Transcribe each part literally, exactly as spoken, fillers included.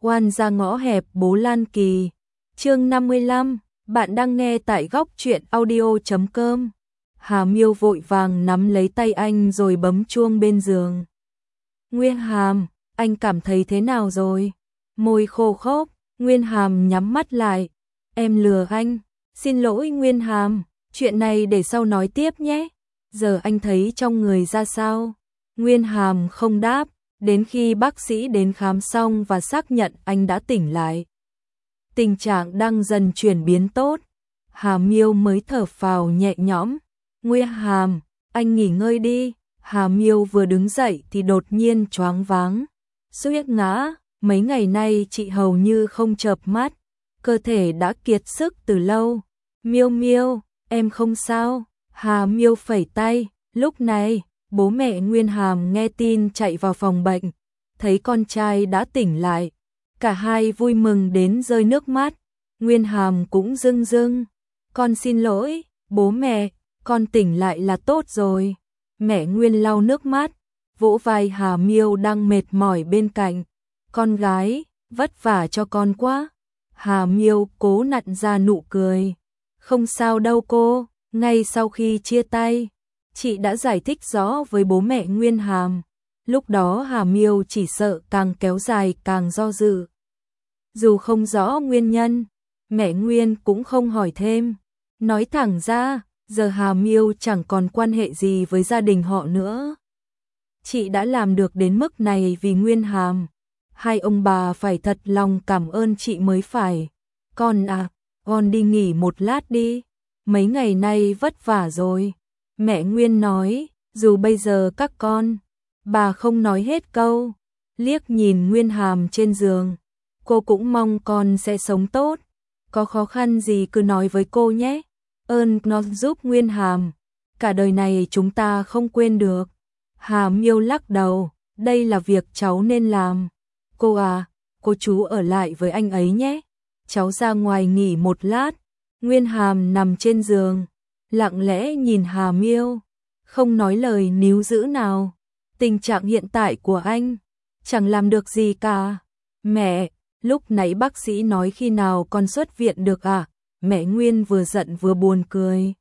Oan ra ngõ hẹp Bố Lan Kỳ. Chương năm mươi lăm, bạn đang nghe tại góc truyện audio chấm com. Hà Miêu vội vàng nắm lấy tay anh rồi bấm chuông bên giường. Nguyên Hàm, anh cảm thấy thế nào rồi? Môi khô khốc, Nguyên Hàm nhắm mắt lại. Em lừa anh, xin lỗi Nguyên Hàm, chuyện này để sau nói tiếp nhé. Giờ anh thấy trong người ra sao? Nguyên Hàm không đáp, đến khi bác sĩ đến khám xong và xác nhận anh đã tỉnh lại. Tình trạng đang dần chuyển biến tốt, Hà Miêu mới thở phào nhẹ nhõm. Nguyên Hàm, anh nghỉ ngơi đi. Hà Miêu vừa đứng dậy thì đột nhiên choáng váng, suýt ngã. Mấy ngày nay chị hầu như không chợp mắt, cơ thể đã kiệt sức từ lâu. Miêu Miêu, em không sao? Hà Miêu phẩy tay. Lúc này, bố mẹ Nguyên Hàm nghe tin chạy vào phòng bệnh, thấy con trai đã tỉnh lại. Cả hai vui mừng đến rơi nước mắt. Nguyên Hàm cũng rưng rưng. Con xin lỗi, bố mẹ, con tỉnh lại là tốt rồi. Mẹ Nguyên lau nước mắt, vỗ vai Hà Miêu đang mệt mỏi bên cạnh. Con gái, vất vả cho con quá. Hà Miêu cố nặn ra nụ cười. Không sao đâu cô, ngay sau khi chia tay, chị đã giải thích rõ với bố mẹ Nguyên Hàm. Lúc đó Hà Miêu chỉ sợ càng kéo dài càng do dự. Dù không rõ nguyên nhân, mẹ Nguyên cũng không hỏi thêm. Nói thẳng ra, giờ Hà Miêu chẳng còn quan hệ gì với gia đình họ nữa. Chị đã làm được đến mức này vì Nguyên Hàm. Hai ông bà phải thật lòng cảm ơn chị mới phải. Con à, con đi nghỉ một lát đi. Mấy ngày nay vất vả rồi. Mẹ Nguyên nói, dù bây giờ các con, bà không nói hết câu. Liếc nhìn Nguyên Hàm trên giường. Cô cũng mong con sẽ sống tốt. Có khó khăn gì cứ nói với cô nhé. Ơn nó giúp Nguyên Hàm. Cả đời này chúng ta không quên được. Hà Miêu lắc đầu, đây là việc cháu nên làm. Cô à, cô chú ở lại với anh ấy nhé. Cháu ra ngoài nghỉ một lát. Nguyên Hàm nằm trên giường, lặng lẽ nhìn Hà Miêu, không nói lời níu giữ nào. Tình trạng hiện tại của anh, chẳng làm được gì cả. Mẹ, lúc nãy bác sĩ nói khi nào con xuất viện được à? Mẹ Nguyên vừa giận vừa buồn cười.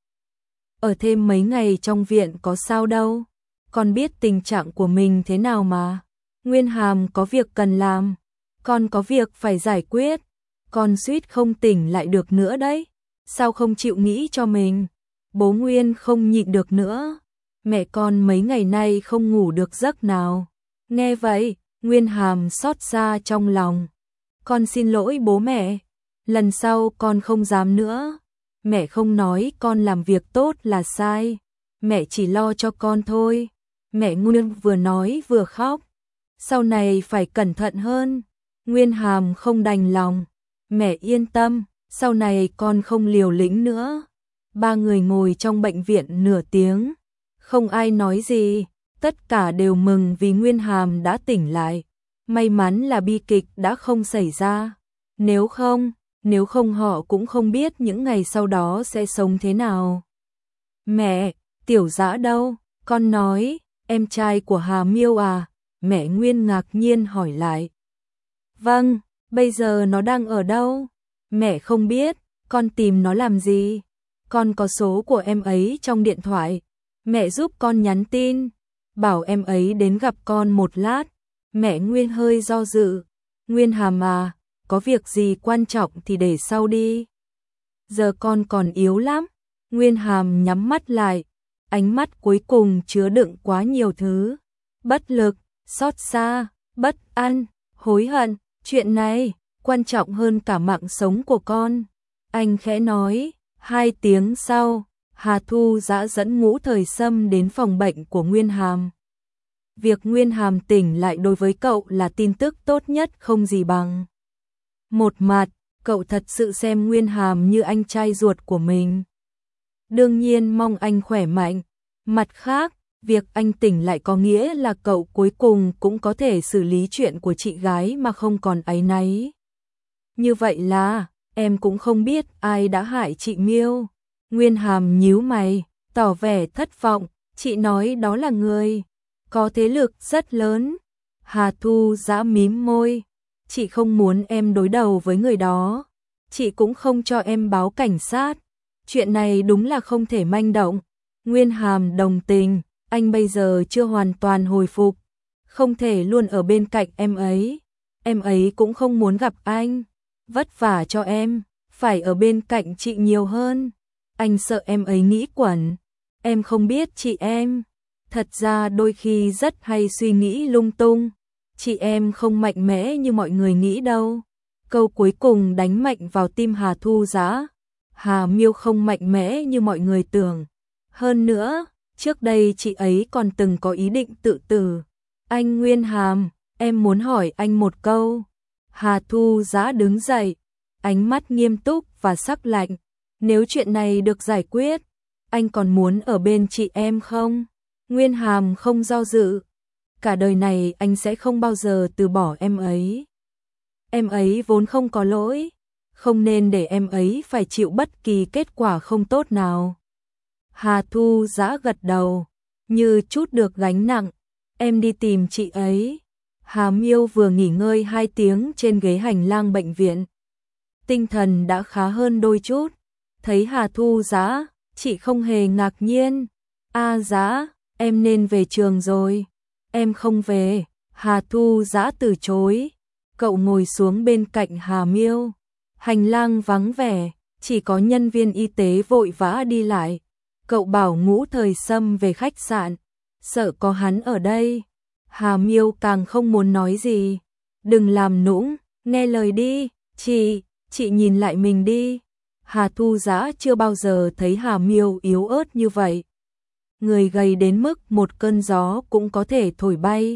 Ở thêm mấy ngày trong viện có sao đâu. Con biết tình trạng của mình thế nào mà. Nguyên Hàm có việc cần làm, con có việc phải giải quyết. Con suýt không tỉnh lại được nữa đấy. Sao không chịu nghĩ cho mình? Bố Nguyên không nhịn được nữa. Mẹ con mấy ngày nay không ngủ được giấc nào. Nghe vậy, Nguyên Hàm xót xa trong lòng. Con xin lỗi bố mẹ. Lần sau con không dám nữa. Mẹ không nói con làm việc tốt là sai. Mẹ chỉ lo cho con thôi. Mẹ Nguyên vừa nói vừa khóc. Sau này phải cẩn thận hơn. Nguyên Hàm không đành lòng. Mẹ yên tâm, sau này con không liều lĩnh nữa. Ba người ngồi trong bệnh viện nửa tiếng. Không ai nói gì. Tất cả đều mừng vì Nguyên Hàm đã tỉnh lại. May mắn là bi kịch đã không xảy ra. Nếu không, nếu không họ cũng không biết những ngày sau đó sẽ sống thế nào. Mẹ, Tiểu Dã đâu? Con nói, em trai của Hà Miêu à? Mẹ Nguyên ngạc nhiên hỏi lại. Vâng, bây giờ nó đang ở đâu? Mẹ không biết, con tìm nó làm gì? Con có số của em ấy trong điện thoại. Mẹ giúp con nhắn tin, bảo em ấy đến gặp con một lát. Mẹ Nguyên hơi do dự. Nguyên Hàm à, có việc gì quan trọng thì để sau đi. Giờ con còn yếu lắm. Nguyên Hàm nhắm mắt lại, ánh mắt cuối cùng chứa đựng quá nhiều thứ. Bất lực, xót xa, bất an, hối hận. Chuyện này quan trọng hơn cả mạng sống của con. Anh khẽ nói. Hai tiếng sau, Hà Thu Dã dẫn Ngũ Thời Sâm đến phòng bệnh của Nguyên Hàm. Việc Nguyên Hàm tỉnh lại đối với cậu là tin tức tốt nhất không gì bằng. Một mặt, cậu thật sự xem Nguyên Hàm như anh trai ruột của mình. Đương nhiên mong anh khỏe mạnh. Mặt khác, việc anh tỉnh lại có nghĩa là cậu cuối cùng cũng có thể xử lý chuyện của chị gái mà không còn áy náy. Như vậy là, em cũng không biết ai đã hại chị Miêu. Nguyên Hàm nhíu mày, tỏ vẻ thất vọng. Chị nói đó là người có thế lực rất lớn. Hà Thu Dã mím môi. chị không muốn em đối đầu với người đó. Chị cũng không cho em báo cảnh sát. Chuyện này đúng là không thể manh động. Nguyên Hàm đồng tình, anh bây giờ chưa hoàn toàn hồi phục, không thể luôn ở bên cạnh em ấy. Em ấy cũng không muốn gặp anh. Vất vả cho em, phải ở bên cạnh chị nhiều hơn. Anh sợ em ấy nghĩ quẩn. Em không biết chị em. Thật ra đôi khi rất hay suy nghĩ lung tung. Chị em không mạnh mẽ như mọi người nghĩ đâu. Câu cuối cùng đánh mạnh vào tim Hà Thu Dã. Hà Miêu không mạnh mẽ như mọi người tưởng. Hơn nữa, trước đây chị ấy còn từng có ý định tự tử. Anh Nguyên Hàm, em muốn hỏi anh một câu. Hà Thu Dã đứng dậy, ánh mắt nghiêm túc và sắc lạnh. Nếu chuyện này được giải quyết, anh còn muốn ở bên chị em không? Nguyên Hàm không do dự. Cả đời này anh sẽ không bao giờ từ bỏ em ấy. Em ấy vốn không có lỗi, không nên để em ấy phải chịu bất kỳ kết quả không tốt nào. Hà Thu Dã gật đầu, như chút được gánh nặng. Em đi tìm chị ấy. Hà Miêu vừa nghỉ ngơi hai tiếng trên ghế hành lang bệnh viện. Tinh thần đã khá hơn đôi chút. Thấy Hà Thu Dã, chị không hề ngạc nhiên. A Dã, em nên về trường rồi. Em không về. Hà Thu Dã từ chối. Cậu ngồi xuống bên cạnh Hà Miêu. Hành lang vắng vẻ, chỉ có nhân viên y tế vội vã đi lại. Cậu bảo Ngũ Thời Sâm về khách sạn, sợ có hắn ở đây. Hà Miêu càng không muốn nói gì. Đừng làm nũng, nghe lời đi. Chị, chị nhìn lại mình đi. Hà Thu Dã chưa bao giờ thấy Hà Miêu yếu ớt như vậy. Người gầy đến mức một cơn gió cũng có thể thổi bay.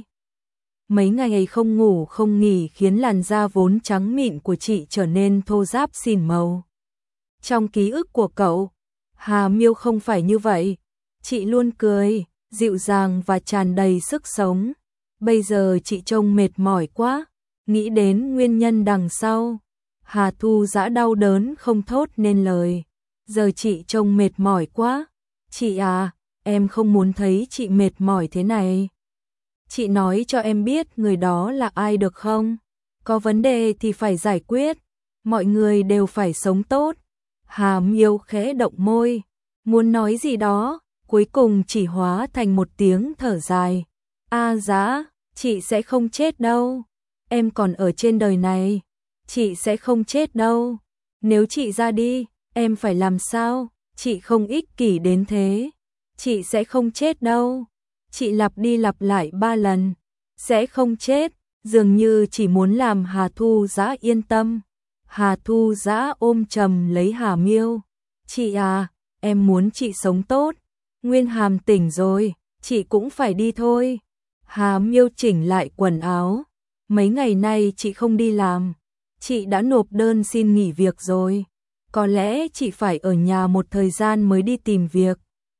Mấy ngày không ngủ không nghỉ khiến làn da vốn trắng mịn của chị trở nên thô ráp xỉn màu. Trong ký ức của cậu, Hà Miêu không phải như vậy. Chị luôn cười, dịu dàng và tràn đầy sức sống. Bây giờ chị trông mệt mỏi quá, nghĩ đến nguyên nhân đằng sau. Hà Thu Dã đau đớn không thốt nên lời. Giờ chị trông mệt mỏi quá. Chị à, em không muốn thấy chị mệt mỏi thế này. Chị nói cho em biết người đó là ai được không? Có vấn đề thì phải giải quyết. Mọi người đều phải sống tốt. Hà Miêu khẽ động môi, muốn nói gì đó, cuối cùng chỉ hóa thành một tiếng thở dài. A Dã, chị sẽ không chết đâu. Em còn ở trên đời này. Chị sẽ không chết đâu. Nếu chị ra đi, em phải làm sao? Chị không ích kỷ đến thế. Chị sẽ không chết đâu. Chị lặp đi lặp lại ba lần. Sẽ không chết, dường như chỉ muốn làm Hà Thu Dã yên tâm. Hà Thu Dã ôm chầm lấy Hà Miêu. Chị à, em muốn chị sống tốt. Nguyên Hàm tỉnh rồi, chị cũng phải đi thôi. Hà Miêu chỉnh lại quần áo. Mấy ngày nay chị không đi làm. Chị đã nộp đơn xin nghỉ việc rồi. Có lẽ chị phải ở nhà một thời gian mới đi tìm việc.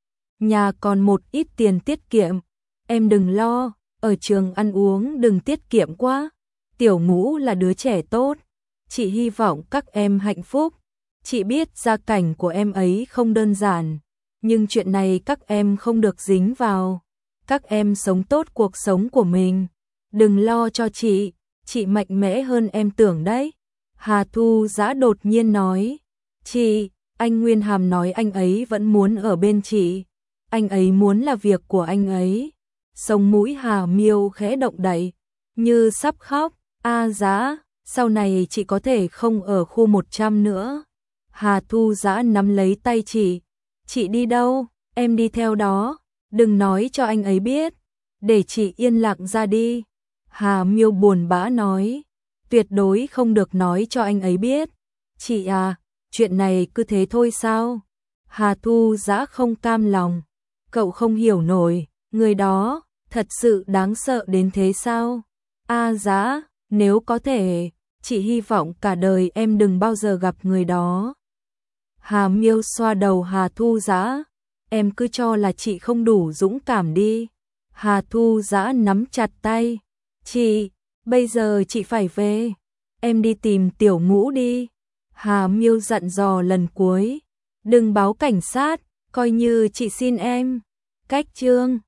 Nhà còn một ít tiền tiết kiệm. Em đừng lo, ở trường ăn uống đừng tiết kiệm quá. Tiểu Ngũ là đứa trẻ tốt. Chị hy vọng các em hạnh phúc. Chị biết gia cảnh của em ấy không đơn giản, nhưng chuyện này các em không được dính vào. Các em sống tốt cuộc sống của mình. Đừng lo cho chị, chị mạnh mẽ hơn em tưởng đấy. Hà Thu Dã đột nhiên nói. Chị, anh Nguyên Hàm nói anh ấy vẫn muốn ở bên chị. Anh ấy muốn là việc của anh ấy. Sống mũi Hà Miêu khẽ động đậy, như sắp khóc. A Dã, sau này chị có thể không ở khu một trăm nữa. Hà Thu Dã nắm lấy tay chị. Chị đi đâu, em đi theo đó. Đừng nói cho anh ấy biết. Để chị yên lặng ra đi. Hà Miêu buồn bã nói. Tuyệt đối không được nói cho anh ấy biết. Chị à, chuyện này cứ thế thôi sao? Hà Thu Dã không cam lòng. Cậu không hiểu nổi, người đó thật sự đáng sợ đến thế sao? A Dã, nếu có thể, chị hy vọng cả đời em đừng bao giờ gặp người đó. Hà Miêu xoa đầu Hà Thu Dã. Em cứ cho là chị không đủ dũng cảm đi. Hà Thu Dã nắm chặt tay. Chị, bây giờ chị phải về. Em đi tìm Tiểu Ngũ đi. Hà Miêu dặn dò lần cuối. Đừng báo cảnh sát, coi như chị xin em. Cách chương